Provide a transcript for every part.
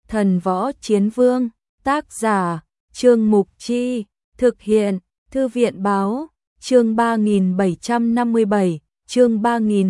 Thần Võ Chiến Vương, tác giả, Trương Mục Chi, thực hiện, Thư viện Báo, chương 3757, chương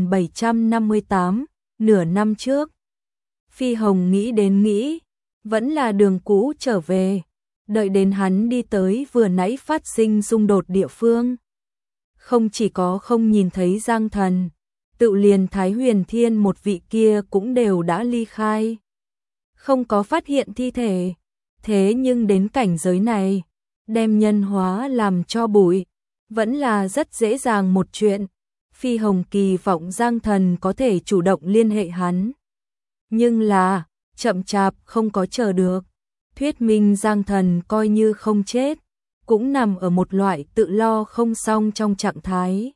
3758, nửa năm trước. Phi Hồng nghĩ đến nghĩ, vẫn là đường cũ trở về, đợi đến hắn đi tới vừa nãy phát sinh xung đột địa phương. Không chỉ có không nhìn thấy Giang Thần, tự liền Thái Huyền Thiên một vị kia cũng đều đã ly khai. Không có phát hiện thi thể, thế nhưng đến cảnh giới này, đem nhân hóa làm cho bụi, vẫn là rất dễ dàng một chuyện. Phi Hồng kỳ vọng Giang Thần có thể chủ động liên hệ hắn. Nhưng là, chậm chạp không có chờ được. Thuyết minh Giang Thần coi như không chết, cũng nằm ở một loại tự lo không xong trong trạng thái.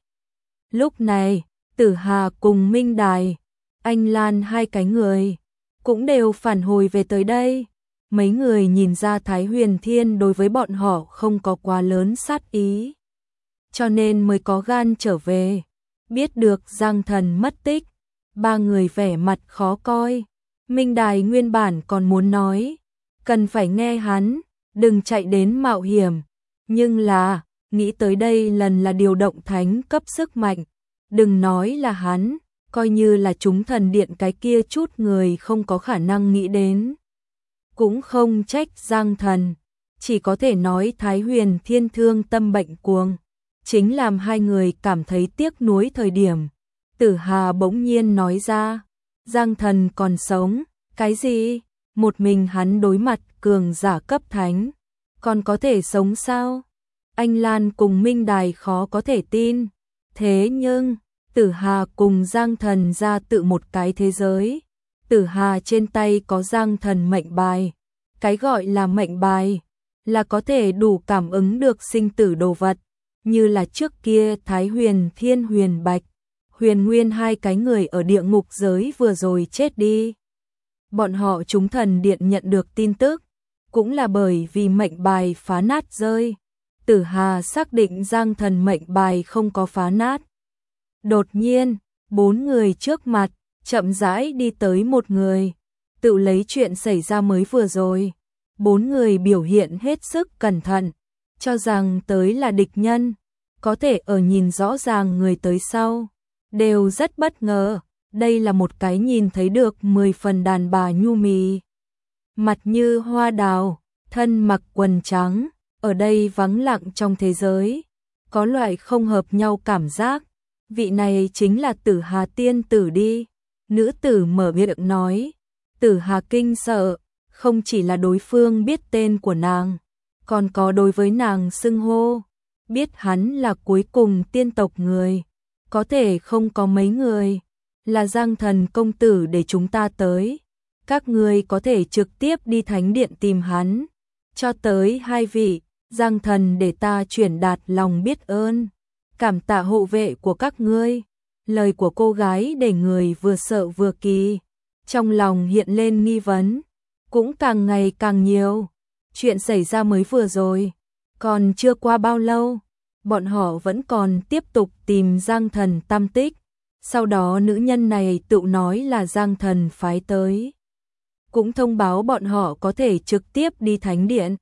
Lúc này, Tử Hà cùng Minh Đài, Anh Lan hai cái người, cũng đều phản hồi về tới đây. Mấy người nhìn ra Thái Huyền Thiên đối với bọn họ không có quá lớn sát ý, cho nên mới có gan trở về. Biết được Giang Thần mất tích, ba người vẻ mặt khó coi. Minh Đài nguyên bản còn muốn nói, cần phải nghe hắn, đừng chạy đến mạo hiểm. Nhưng là, nghĩ tới đây lần là điều động thánh cấp sức mạnh. Đừng nói là hắn, coi như là chúng thần điện cái kia chút người không có khả năng nghĩ đến. Cũng không trách Giang Thần, chỉ có thể nói Thái Huyền Thiên thương tâm bệnh cuồng. Chính làm hai người cảm thấy tiếc nuối thời điểm. Tử Hà bỗng nhiên nói ra, Giang Thần còn sống, cái gì? Một mình hắn đối mặt cường giả cấp thánh, còn có thể sống sao? Anh Lan cùng Minh Đài khó có thể tin. Thế nhưng, Tử Hà cùng Giang Thần ra tự một cái thế giới. Tử Hà trên tay có Giang Thần mệnh bài. Cái gọi là mệnh bài, là có thể đủ cảm ứng được sinh tử đồ vật. Như là trước kia Thái Huyền Thiên Huyền Bạch, Huyền Nguyên hai cái người ở địa ngục giới vừa rồi chết đi. Bọn họ chúng thần điện nhận được tin tức, cũng là bởi vì mệnh bài phá nát rơi. Tử Hà xác định Giang Thần mệnh bài không có phá nát. Đột nhiên, bốn người trước mặt, chậm rãi đi tới một người, tự lấy chuyện xảy ra mới vừa rồi. Bốn người biểu hiện hết sức cẩn thận, cho rằng tới là địch nhân, có thể ở nhìn rõ ràng người tới sau, đều rất bất ngờ. Đây là một cái nhìn thấy được 10 phần đàn bà nhu mì, mặt như hoa đào, thân mặc quần trắng, ở đây vắng lặng trong thế giới, có loại không hợp nhau cảm giác. Vị này chính là Tử Hà tiên tử đi. Nữ tử mở miệng nói. Tử Hà kinh sợ, không chỉ là đối phương biết tên của nàng, còn có đối với nàng xưng hô. Biết hắn là cuối cùng tiên tộc người, có thể không có mấy người. Là Giang Thần công tử để chúng ta tới. Các người có thể trực tiếp đi thánh điện tìm hắn. Cho tới hai vị, Giang Thần để ta chuyển đạt lòng biết ơn, cảm tạ hộ vệ của các ngươi. Lời của cô gái để người vừa sợ vừa kỳ, trong lòng hiện lên nghi vấn, cũng càng ngày càng nhiều. Chuyện xảy ra mới vừa rồi, còn chưa qua bao lâu, bọn họ vẫn còn tiếp tục tìm Giang Thần tăm tích. Sau đó nữ nhân này tự nói là Giang Thần phái tới, cũng thông báo bọn họ có thể trực tiếp đi thánh điện.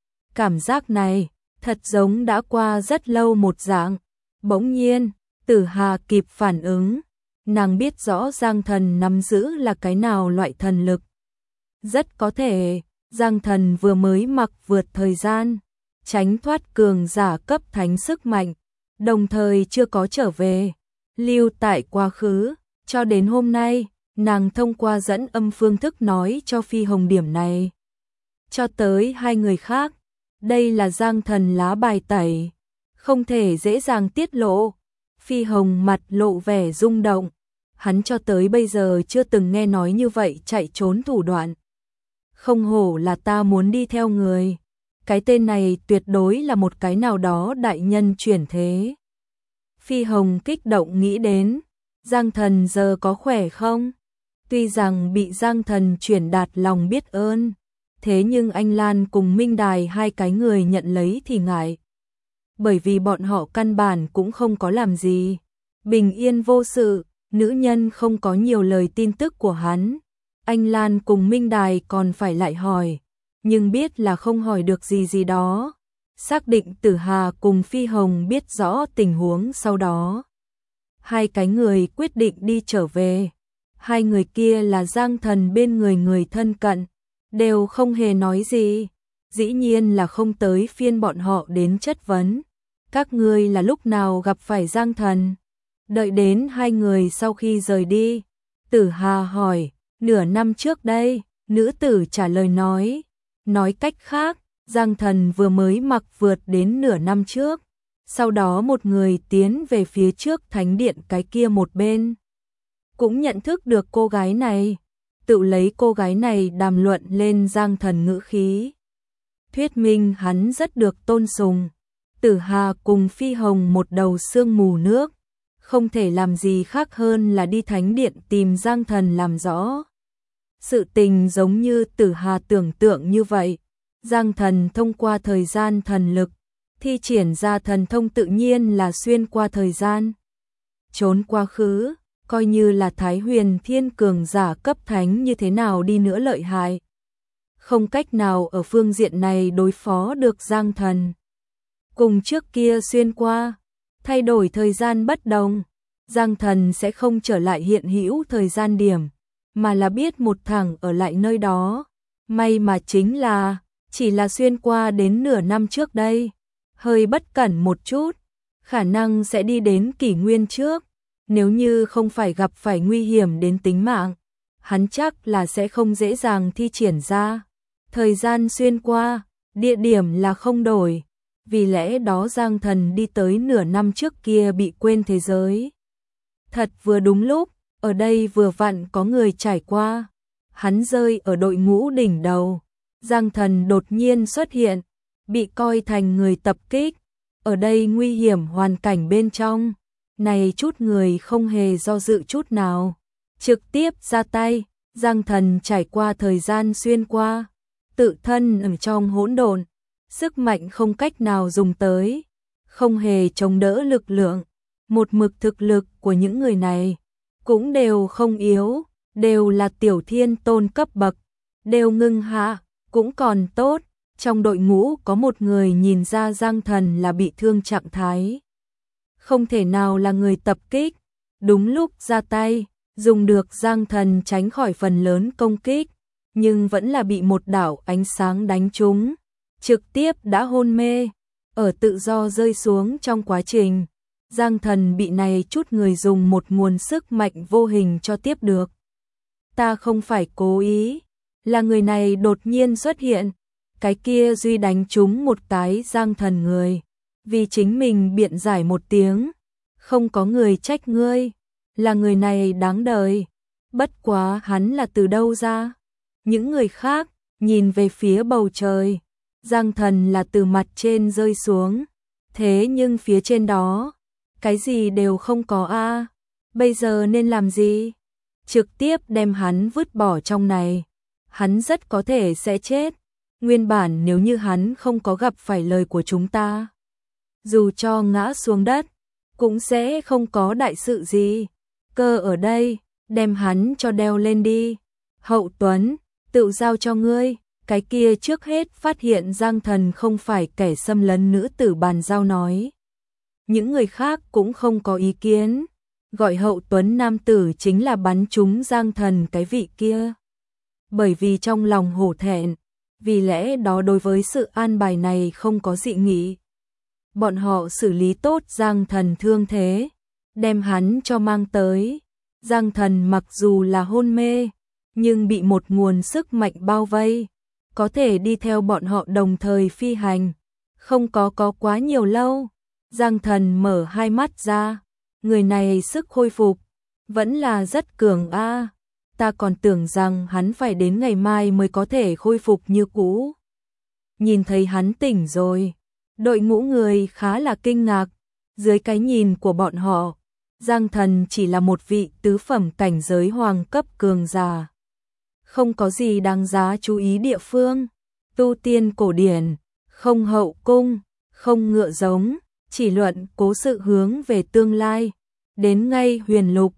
Cảm giác này thật giống đã qua rất lâu một dạng. Bỗng nhiên, Tử Hà kịp phản ứng, nàng biết rõ Giang Thần nắm giữ là cái nào loại thần lực. Rất có thể, Giang Thần vừa mới mặc vượt thời gian, tránh thoát cường giả cấp thánh sức mạnh, đồng thời chưa có trở về, lưu tại quá khứ. Cho đến hôm nay, nàng thông qua dẫn âm phương thức nói cho Phi Hồng điểm này. Cho tới hai người khác, đây là Giang Thần lá bài tẩy, không thể dễ dàng tiết lộ. Phi Hồng mặt lộ vẻ rung động, hắn cho tới bây giờ chưa từng nghe nói như vậy chạy trốn thủ đoạn. Không hổ là ta muốn đi theo người, cái tên này tuyệt đối là một cái nào đó đại nhân chuyển thế. Phi Hồng kích động nghĩ đến, Giang Thần giờ có khỏe không? Tuy rằng bị Giang Thần chuyển đạt lòng biết ơn, thế nhưng anh Lan cùng Minh Đài hai cái người nhận lấy thì ngại. Bởi vì bọn họ căn bản cũng không có làm gì, bình yên vô sự. Nữ nhân không có nhiều lời tin tức của hắn, Anh Lan cùng Minh Đài còn phải lại hỏi, nhưng biết là không hỏi được gì đó. Xác định Tử Hà cùng Phi Hồng biết rõ tình huống sau đó. Hai cái người quyết định đi trở về. Hai người kia là Giang Thần bên người thân cận, đều không hề nói gì. Dĩ nhiên là không tới phiên bọn họ đến chất vấn. Các ngươi là lúc nào gặp phải Giang Thần? Đợi đến hai người sau khi rời đi, Tử Hà hỏi, nửa năm trước đây, nữ tử trả lời nói. Nói cách khác, Giang Thần vừa mới mặc vượt đến nửa năm trước. Sau đó một người tiến về phía trước thánh điện cái kia một bên. Cũng nhận thức được cô gái này, tự lấy cô gái này đàm luận lên Giang Thần ngữ khí. Thuyết minh hắn rất được tôn sùng. Tử Hà cùng Phi Hồng một đầu sương mù nước, không thể làm gì khác hơn là đi thánh điện tìm Giang Thần làm rõ. Sự tình giống như Tử Hà tưởng tượng như vậy. Giang Thần thông qua thời gian thần lực, thi triển ra thần thông tự nhiên là xuyên qua thời gian, trốn quá khứ, coi như là Thái Huyền Thiên cường giả cấp thánh như thế nào đi nữa lợi hại. Không cách nào ở phương diện này đối phó được Giang Thần. Cùng trước kia xuyên qua, thay đổi thời gian bất đồng, Giang Thần sẽ không trở lại hiện hữu thời gian điểm, mà là biết một thẳng ở lại nơi đó. May mà chính là, chỉ là xuyên qua đến nửa năm trước đây, hơi bất cẩn một chút, khả năng sẽ đi đến kỷ nguyên trước. Nếu như không phải gặp phải nguy hiểm đến tính mạng, hắn chắc là sẽ không dễ dàng thi triển ra. Thời gian xuyên qua, địa điểm là không đổi, vì lẽ đó Giang Thần đi tới nửa năm trước kia bị quên thế giới. Thật vừa đúng lúc, ở đây vừa vặn có người trải qua, hắn rơi ở đội ngũ đỉnh đầu. Giang Thần đột nhiên xuất hiện, bị coi thành người tập kích, ở đây nguy hiểm hoàn cảnh bên trong. Này chút người không hề do dự chút nào, trực tiếp ra tay. Giang Thần trải qua thời gian xuyên qua, tự thân ở trong hỗn độn, sức mạnh không cách nào dùng tới, không hề chống đỡ lực lượng. Một mực thực lực của những người này cũng đều không yếu, đều là tiểu thiên tôn cấp bậc, đều ngưng hạ, cũng còn tốt. Trong đội ngũ có một người nhìn ra Giang Thần là bị thương trạng thái, không thể nào là người tập kích, đúng lúc ra tay, dùng được. Giang Thần tránh khỏi phần lớn công kích, nhưng vẫn là bị một đạo ánh sáng đánh trúng, trực tiếp đã hôn mê. Ở tự do rơi xuống trong quá trình, Giang Thần bị này chút người dùng một nguồn sức mạnh vô hình cho tiếp được. Ta không phải cố ý, là người này đột nhiên xuất hiện, cái kia duy đánh trúng một cái Giang Thần người, vì chính mình biện giải một tiếng, không có người trách ngươi, là người này đáng đời. Bất quá hắn là từ đâu ra? Những người khác nhìn về phía bầu trời, Giang Thần là từ mặt trên rơi xuống, thế nhưng phía trên đó cái gì đều không có a. Bây giờ nên làm gì? Trực tiếp đem hắn vứt bỏ trong này, hắn rất có thể sẽ chết. Nguyên bản nếu như hắn không có gặp phải lời của chúng ta, dù cho ngã xuống đất, cũng sẽ không có đại sự gì. Cơ ở đây, đem hắn cho đeo lên đi. Hậu Tuấn, tự giao cho ngươi. Cái kia trước hết phát hiện Giang Thần không phải kẻ xâm lấn nữ tử bàn giao nói. Những người khác cũng không có ý kiến, gọi Hậu Tuấn nam tử chính là bắn trúng Giang Thần cái vị kia. Bởi vì trong lòng hổ thẹn, vì lẽ đó đối với sự an bài này không có dị nghị. Bọn họ xử lý tốt Giang Thần thương thế, đem hắn cho mang tới. Giang Thần mặc dù là hôn mê, nhưng bị một nguồn sức mạnh bao vây, có thể đi theo bọn họ đồng thời phi hành. Không có quá nhiều lâu, Giang Thần mở hai mắt ra, người này sức khôi phục vẫn là rất cường a. Ta còn tưởng rằng hắn phải đến ngày mai mới có thể khôi phục như cũ. Nhìn thấy hắn tỉnh rồi, đội ngũ người khá là kinh ngạc. Dưới cái nhìn của bọn họ, Giang Thần chỉ là một vị tứ phẩm cảnh giới hoàng cấp cường giả, không có gì đáng giá chú ý địa phương. Tu tiên cổ điển, không hậu cung, không ngựa giống, chỉ luận cố sự hướng về tương lai. Đến ngay huyền lục,